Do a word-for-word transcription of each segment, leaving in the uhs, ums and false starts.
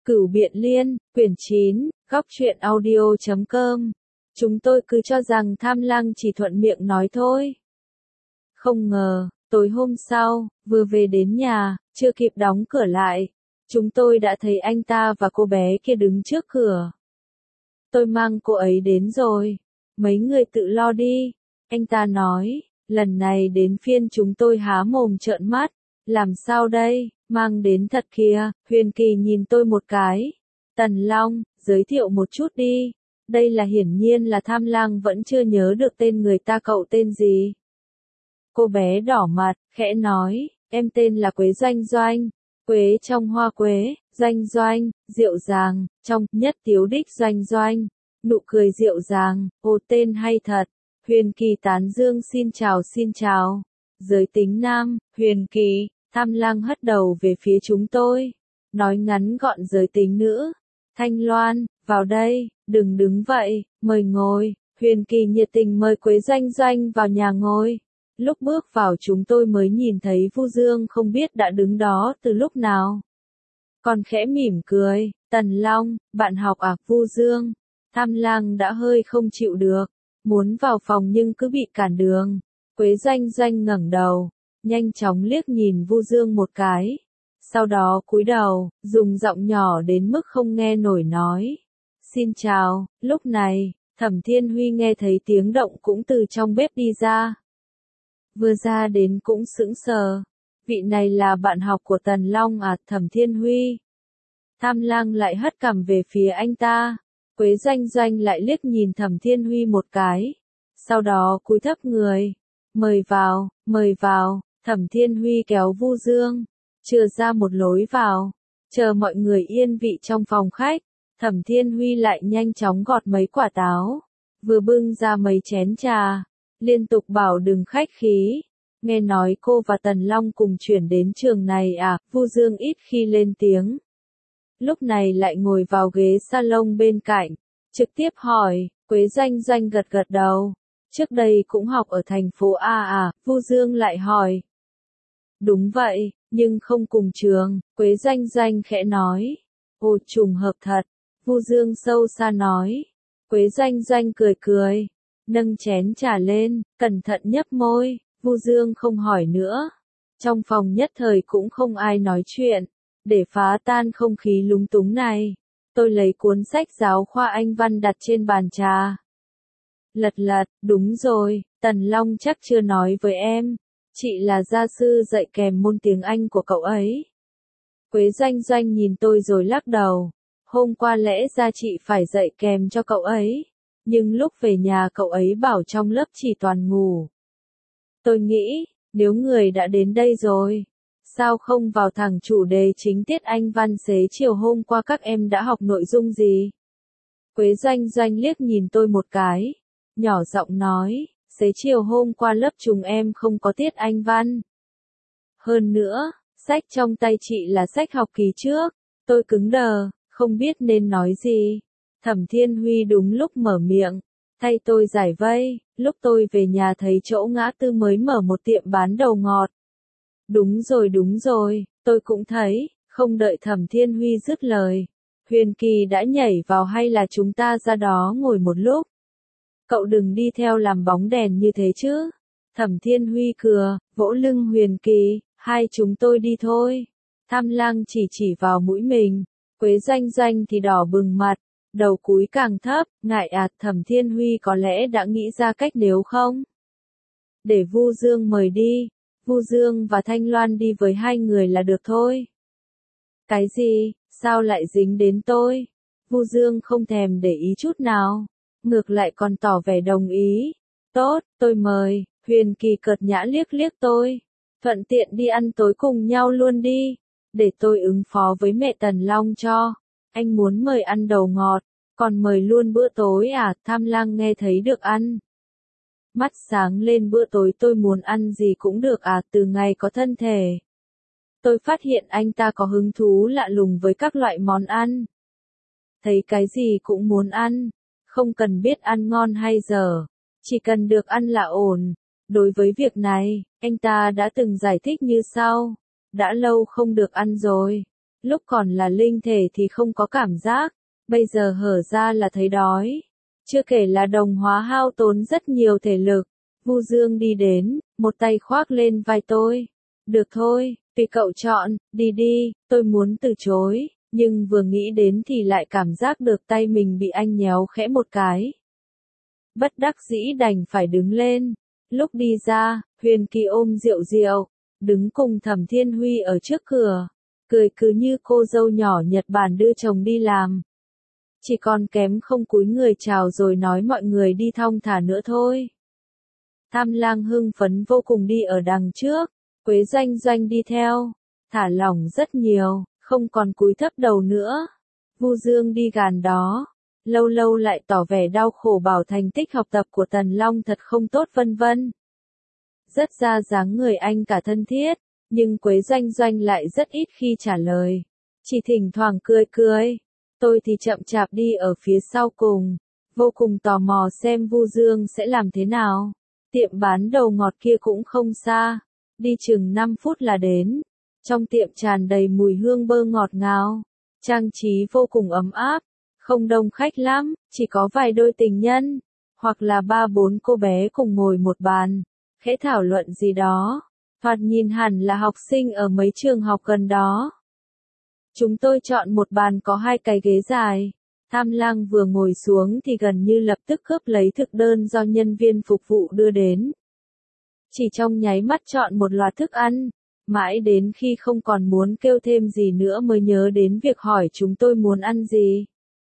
Cửu Biện Liên, quyển chín, góc truyện audio chấm com. Chúng tôi cứ cho rằng Tham Lăng chỉ thuận miệng nói thôi. Không ngờ, tối hôm sau, vừa về đến nhà, chưa kịp đóng cửa lại, chúng tôi đã thấy anh ta và cô bé kia đứng trước cửa. Tôi mang cô ấy đến rồi, mấy người tự lo đi, anh ta nói, lần này đến phiên chúng tôi há mồm trợn mắt, làm sao đây, mang đến thật kìa. Huyền Kỳ nhìn tôi một cái. Tần Long, giới thiệu một chút đi, đây là hiển nhiên là Tham Lang vẫn chưa nhớ được tên người ta, cậu tên gì? Cô bé đỏ mặt, khẽ nói, em tên là Quế Doanh Doanh, Quế trong hoa quế, Doanh Doanh, dịu dàng, trong, nhất tiếu đích Doanh Doanh, nụ cười dịu dàng, ô tên hay thật. Huyền Kỳ tán dương, xin chào xin chào. Giới tính nam, Huyền Kỳ. Tham Lang hất đầu về phía chúng tôi, nói ngắn gọn giới tính nữ. Thanh Loan, vào đây, đừng đứng vậy, mời ngồi. Huyền Kỳ nhiệt tình mời Quế Doanh Doanh vào nhà ngồi. Lúc bước vào chúng tôi mới nhìn thấy Vu Dương không biết đã đứng đó từ lúc nào. Còn khẽ mỉm cười, Tần Long, bạn học à? Vu Dương. Tham Lang đã hơi không chịu được, muốn vào phòng nhưng cứ bị cản đường. Quế Doanh Doanh ngẩng đầu, nhanh chóng liếc nhìn Vu Dương một cái, sau đó cúi đầu, dùng giọng nhỏ đến mức không nghe nổi nói, xin chào. Lúc này, Thẩm Thiên Huy nghe thấy tiếng động cũng từ trong bếp đi ra. Vừa ra đến cũng sững sờ, vị này là bạn học của Tần Long à? Thẩm Thiên Huy. Tham Lang lại hất cằm về phía anh ta. Quế Doanh Doanh lại liếc nhìn Thẩm Thiên Huy một cái, sau đó cúi thấp người, mời vào, mời vào. Thẩm Thiên Huy kéo Vu Dương, chừa ra một lối vào, chờ mọi người yên vị trong phòng khách. Thẩm Thiên Huy lại nhanh chóng gọt mấy quả táo, vừa bưng ra mấy chén trà, liên tục bảo đừng khách khí. Nghe nói cô và Tần Long cùng chuyển đến trường này à? Vu Dương ít khi lên tiếng, lúc này lại ngồi vào ghế salon bên cạnh, trực tiếp hỏi. Quế Doanh Doanh gật gật đầu, trước đây cũng học ở thành phố A à? Vu Dương lại hỏi. Đúng vậy, nhưng không cùng trường. Quế Doanh Doanh khẽ nói. Ồ, trùng hợp thật. Vu Dương sâu xa nói. Quế Doanh Doanh cười cười, nâng chén trà lên, cẩn thận nhấp môi. Vu Dương không hỏi nữa. Trong phòng nhất thời cũng không ai nói chuyện. Để phá tan không khí lúng túng này, tôi lấy cuốn sách giáo khoa Anh văn đặt trên bàn trà. Lật lật, đúng rồi, Tần Long chắc chưa nói với em. Chị là gia sư dạy kèm môn tiếng Anh của cậu ấy. Quế Doanh Doanh nhìn tôi rồi lắc đầu. Hôm qua lẽ ra chị phải dạy kèm cho cậu ấy, nhưng lúc về nhà cậu ấy bảo trong lớp chỉ toàn ngủ. Tôi nghĩ, nếu người đã đến đây rồi, sao không vào thẳng chủ đề chính tiết Anh văn xế chiều hôm qua các em đã học nội dung gì? Quế Doanh Doanh liếc nhìn tôi một cái, nhỏ giọng nói. Xế chiều hôm qua lớp chúng em không có tiết Anh văn. Hơn nữa, sách trong tay chị là sách học kỳ trước. Tôi cứng đờ, không biết nên nói gì. Thẩm Thiên Huy đúng lúc mở miệng, thay tôi giải vây. Lúc tôi về nhà thấy chỗ ngã tư mới mở một tiệm bán đầu ngọt. Đúng rồi đúng rồi, tôi cũng thấy. Không đợi Thẩm Thiên Huy dứt lời, Huyền Kỳ đã nhảy vào. Hay là chúng ta ra đó ngồi một lúc? Cậu đừng đi theo làm bóng đèn như thế chứ. Thẩm Thiên Huy cười, vỗ lưng Huyền Kỳ, hai chúng tôi đi thôi. Tham Lang chỉ chỉ vào mũi mình, Quế Doanh Doanh thì đỏ bừng mặt, đầu cúi càng thấp, ngại ạt. Thẩm Thiên Huy có lẽ đã nghĩ ra cách, nếu không, để Vu Dương mời đi, Vu Dương và Thanh Loan đi với hai người là được thôi. Cái gì, sao lại dính đến tôi? Vu Dương không thèm để ý chút nào, ngược lại còn tỏ vẻ đồng ý. Tốt, tôi mời. Huyền Kỳ cợt nhã liếc liếc tôi, thuận tiện đi ăn tối cùng nhau luôn đi, để tôi ứng phó với mẹ Tần Long cho. Anh muốn mời ăn đầu ngọt, còn mời luôn bữa tối à? Tham Lang nghe thấy được ăn, mắt sáng lên. Bữa tối tôi muốn ăn gì cũng được à? Từ ngày có thân thể, tôi phát hiện anh ta có hứng thú lạ lùng với các loại món ăn, thấy cái gì cũng muốn ăn. Không cần biết ăn ngon hay dở, chỉ cần được ăn là ổn. Đối với việc này, anh ta đã từng giải thích như sau. Đã lâu không được ăn rồi, Lúc còn là linh thể thì không có cảm giác, bây giờ hở ra là thấy đói. Chưa kể là đồng hóa hao tốn rất nhiều thể lực. Vu Dương đi đến, một tay khoác lên vai tôi. Được thôi, tùy cậu chọn, đi đi, tôi muốn từ chối, nhưng vừa nghĩ đến thì lại cảm giác được tay mình bị anh nhéo khẽ một cái. Bất đắc dĩ đành phải đứng lên. Lúc đi ra, Huyền Kỳ ôm Diệu Diệu, đứng cùng Thẩm Thiên Huy ở trước cửa, cười cứ như cô dâu nhỏ Nhật Bản đưa chồng đi làm. Chỉ còn kém không cúi người chào rồi nói mọi người đi thong thả nữa thôi. Tham Lang hưng phấn vô cùng đi ở đằng trước, Quế Doanh Doanh đi theo, thả lỏng rất nhiều, không còn cúi thấp đầu nữa. Vu Dương đi gần đó, lâu lâu lại tỏ vẻ đau khổ bảo thành tích học tập của Tần Long thật không tốt vân vân. Rất ra dáng người anh cả thân thiết, nhưng Quế Doanh Doanh lại rất ít khi trả lời, chỉ thỉnh thoảng cười cười. Tôi thì chậm chạp đi ở phía sau cùng, vô cùng tò mò xem Vu Dương sẽ làm thế nào. Tiệm bán đầu ngọt kia cũng không xa, đi chừng năm phút là đến. Trong tiệm tràn đầy mùi hương bơ ngọt ngào, trang trí vô cùng ấm áp, không đông khách lắm, chỉ có vài đôi tình nhân, hoặc là ba bốn cô bé cùng ngồi một bàn, khẽ thảo luận gì đó, thoạt nhìn hẳn là học sinh ở mấy trường học gần đó. Chúng tôi chọn một bàn có hai cái ghế dài. Tham Lang vừa ngồi xuống thì gần như lập tức cướp lấy thực đơn do nhân viên phục vụ đưa đến. Chỉ trong nháy mắt chọn một loạt thức ăn, mãi đến khi không còn muốn kêu thêm gì nữa mới nhớ đến việc hỏi chúng tôi muốn ăn gì.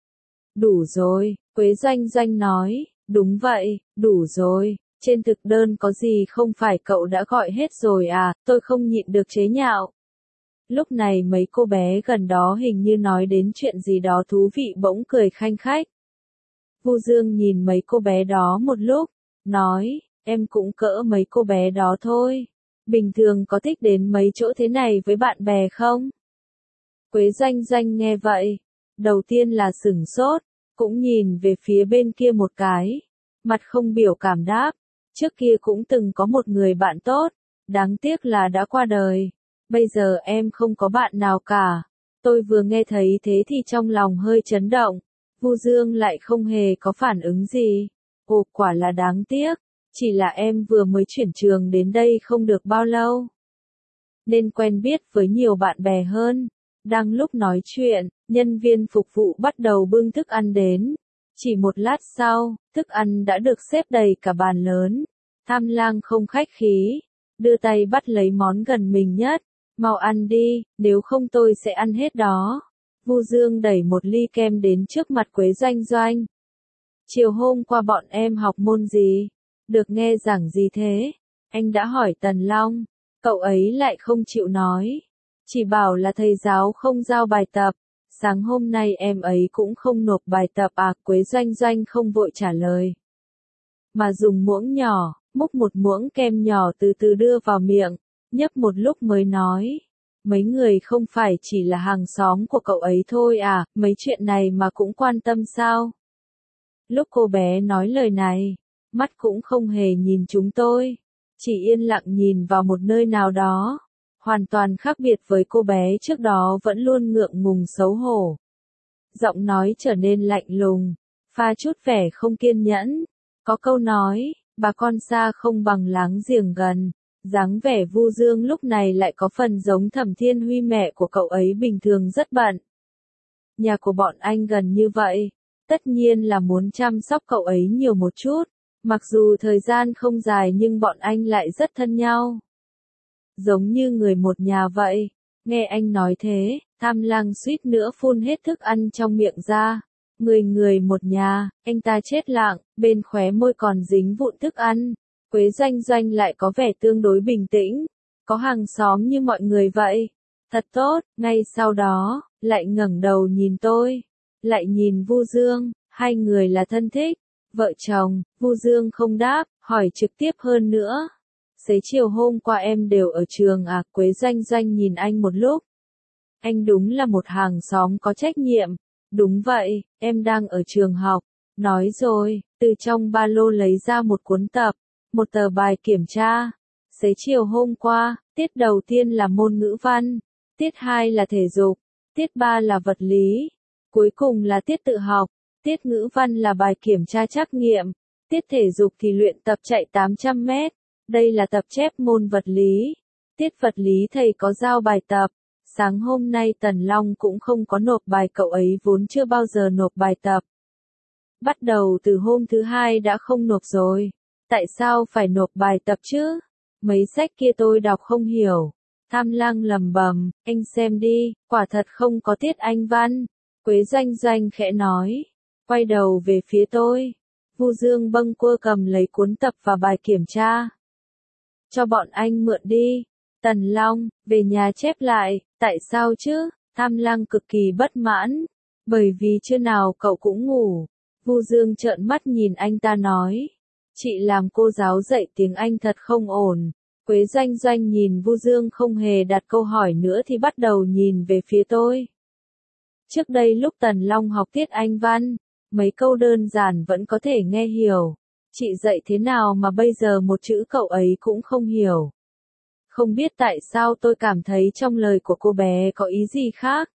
Đủ rồi, Quế Doanh Doanh nói, đúng vậy, đủ rồi, trên thực đơn có gì không phải cậu đã gọi hết rồi à, tôi không nhịn được chế nhạo. Lúc này mấy cô bé gần đó hình như nói đến chuyện gì đó thú vị bỗng cười khanh khách. Vu Dương nhìn mấy cô bé đó một lúc, nói, em cũng cỡ mấy cô bé đó thôi. Bình thường có thích đến mấy chỗ thế này với bạn bè không? Quế Doanh Doanh nghe vậy, đầu tiên là sửng sốt, cũng nhìn về phía bên kia một cái, mặt không biểu cảm đáp, trước kia cũng từng có một người bạn tốt, đáng tiếc là đã qua đời. Bây giờ em không có bạn nào cả. Tôi vừa nghe thấy thế thì trong lòng hơi chấn động. Vu Dương lại không hề có phản ứng gì. Ồ, quả là đáng tiếc. Chỉ là em vừa mới chuyển trường đến đây không được bao lâu, nên quen biết với nhiều bạn bè hơn. Đang lúc nói chuyện, nhân viên phục vụ bắt đầu bưng thức ăn đến. Chỉ một lát sau, thức ăn đã được xếp đầy cả bàn lớn. Tham Lang không khách khí, đưa tay bắt lấy món gần mình nhất. Mau ăn đi, nếu không tôi sẽ ăn hết đó. Vu Dương đẩy một ly kem đến trước mặt Quế Doanh Doanh. Chiều hôm qua bọn em học môn gì? Được nghe giảng gì thế? Anh đã hỏi Tần Long, cậu ấy lại không chịu nói. Chỉ bảo là thầy giáo không giao bài tập. Sáng hôm nay em ấy cũng không nộp bài tập à? Quế Doanh Doanh không vội trả lời, mà dùng muỗng nhỏ, múc một muỗng kem nhỏ từ từ đưa vào miệng. Nhấp một lúc mới nói, mấy người không phải chỉ là hàng xóm của cậu ấy thôi à, mấy chuyện này mà cũng quan tâm sao? Lúc cô bé nói lời này, mắt cũng không hề nhìn chúng tôi, chỉ yên lặng nhìn vào một nơi nào đó, hoàn toàn khác biệt với cô bé trước đó vẫn luôn ngượng ngùng xấu hổ. Giọng nói trở nên lạnh lùng, pha chút vẻ không kiên nhẫn, có câu nói, bà con xa không bằng láng giềng gần. Dáng vẻ Vu Dương lúc này lại có phần giống Thẩm Thiên Huy, mẹ của cậu ấy bình thường rất bận. Nhà của bọn anh gần như vậy, tất nhiên là muốn chăm sóc cậu ấy nhiều một chút, mặc dù thời gian không dài nhưng bọn anh lại rất thân nhau. Giống như người một nhà vậy. Nghe anh nói thế, Tham Lang suýt nữa phun hết thức ăn trong miệng ra. Người người một nhà, anh ta chết lặng, bên khóe môi còn dính vụn thức ăn. Quế Doanh Doanh lại có vẻ tương đối bình tĩnh, có hàng xóm như mọi người vậy. Thật tốt, ngay sau đó, lại ngẩng đầu nhìn tôi, lại nhìn Vu Dương, hai người là thân thích, vợ chồng. Vu Dương không đáp, hỏi trực tiếp hơn nữa. Xế chiều hôm qua em đều ở trường à? Quế Doanh Doanh nhìn anh một lúc. Anh đúng là một hàng xóm có trách nhiệm. Đúng vậy, em đang ở trường học. Nói rồi, từ trong ba lô lấy ra một cuốn tập, một tờ bài kiểm tra. Xế chiều hôm qua, tiết đầu tiên là môn ngữ văn, tiết hai là thể dục, tiết ba là vật lý, cuối cùng là tiết tự học, tiết ngữ văn là bài kiểm tra trắc nghiệm, tiết thể dục thì luyện tập chạy tám trăm mét, đây là tập chép môn vật lý. Tiết vật lý thầy có giao bài tập, sáng hôm nay Tần Long cũng không có nộp bài, cậu ấy vốn chưa bao giờ nộp bài tập. Bắt đầu từ hôm thứ hai đã không nộp rồi, tại sao phải nộp bài tập chứ? Mấy sách kia tôi đọc không hiểu. Tham Lang lầm bầm, anh xem đi, quả thật không có tiết Anh văn. Quế Doanh Doanh khẽ nói, quay đầu về phía tôi. Vu Dương bâng quơ cầm lấy cuốn tập và bài kiểm tra. Cho bọn anh mượn đi. Tần Long, về nhà chép lại, tại sao chứ? Tham Lang cực kỳ bất mãn, bởi vì trưa nào cậu cũng ngủ. Vu Dương trợn mắt nhìn anh ta nói, chị làm cô giáo dạy tiếng Anh thật không ổn. Quế Doanh Doanh nhìn Vu Dương không hề đặt câu hỏi nữa thì bắt đầu nhìn về phía tôi. Trước đây lúc Tần Long học tiết Anh văn, mấy câu đơn giản vẫn có thể nghe hiểu. Chị dạy thế nào mà bây giờ một chữ cậu ấy cũng không hiểu. Không biết tại sao tôi cảm thấy trong lời của cô bé có ý gì khác,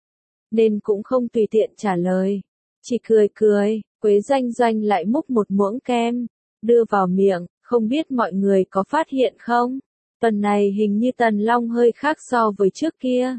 nên cũng không tùy tiện trả lời. Chỉ cười cười, Quế Doanh Doanh lại múc một muỗng kem, đưa vào miệng, không biết mọi người có phát hiện không? Tuần này hình như Tần Long hơi khác so với trước kia.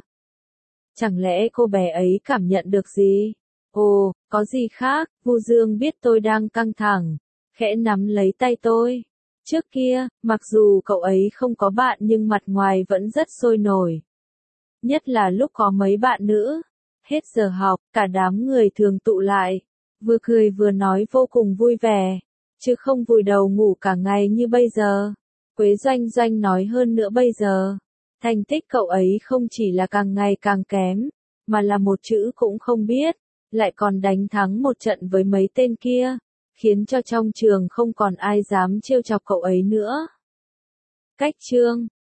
Chẳng lẽ cô bé ấy cảm nhận được gì? Ồ, có gì khác? Vu Dương biết tôi đang căng thẳng, khẽ nắm lấy tay tôi. Trước kia, mặc dù cậu ấy không có bạn nhưng mặt ngoài vẫn rất sôi nổi. Nhất là lúc có mấy bạn nữ. Hết giờ học, cả đám người thường tụ lại, vừa cười vừa nói vô cùng vui vẻ, chứ không vùi đầu ngủ cả ngày như bây giờ. Quế Doanh Doanh nói hơn nữa bây giờ, thành tích cậu ấy không chỉ là càng ngày càng kém, mà là một chữ cũng không biết, lại còn đánh thắng một trận với mấy tên kia, khiến cho trong trường không còn ai dám trêu chọc cậu ấy nữa. Cách chương